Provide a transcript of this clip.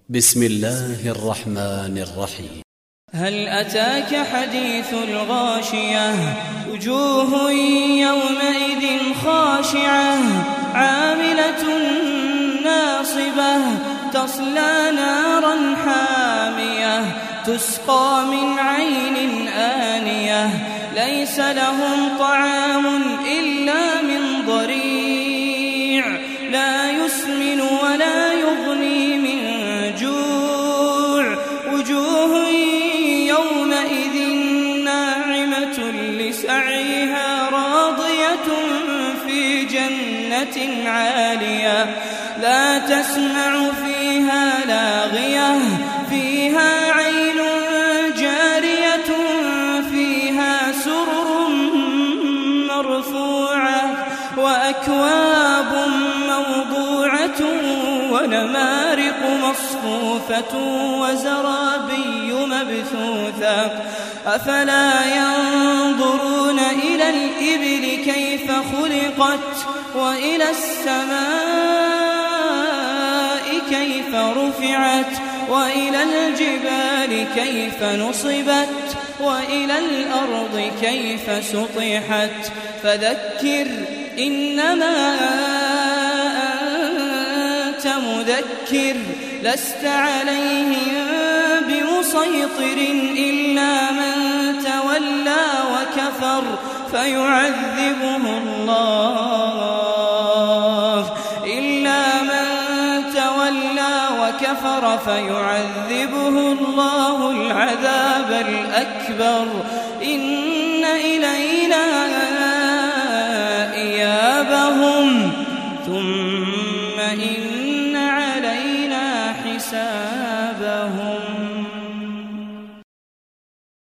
بسم الله الرحمن الرحيم. هل أتاك حديث الغاشية وجوه يومئذ خاشعة عاملة ناصبة تصلى نارا حامية تسقى من عين آنية ليس لهم طعام إلا من ضريع لا يسمن ولا يغني من جوع وجوه يومئذ ناعمة لسعيها راضية في جنة عالية لا تسمع فيها لاغية فيها عين جارية فيها سرر مرفوعة وأكواب موضوعة ونمارق مصفوفة وزرابي مبثوثة أفلا ينظرون إلى الإبل كيف خلقت وإلى السماء كيف رفعت وإلى الجبال كيف نصبت وإلى الأرض كيف سطحت فذكر إنما أنت مذكر لست عليهم بمسيطر إلا من تولى وكفر فيعذبه الله العذاب الأكبر إن إلينا إيابهم ثم إن علينا حسابهم.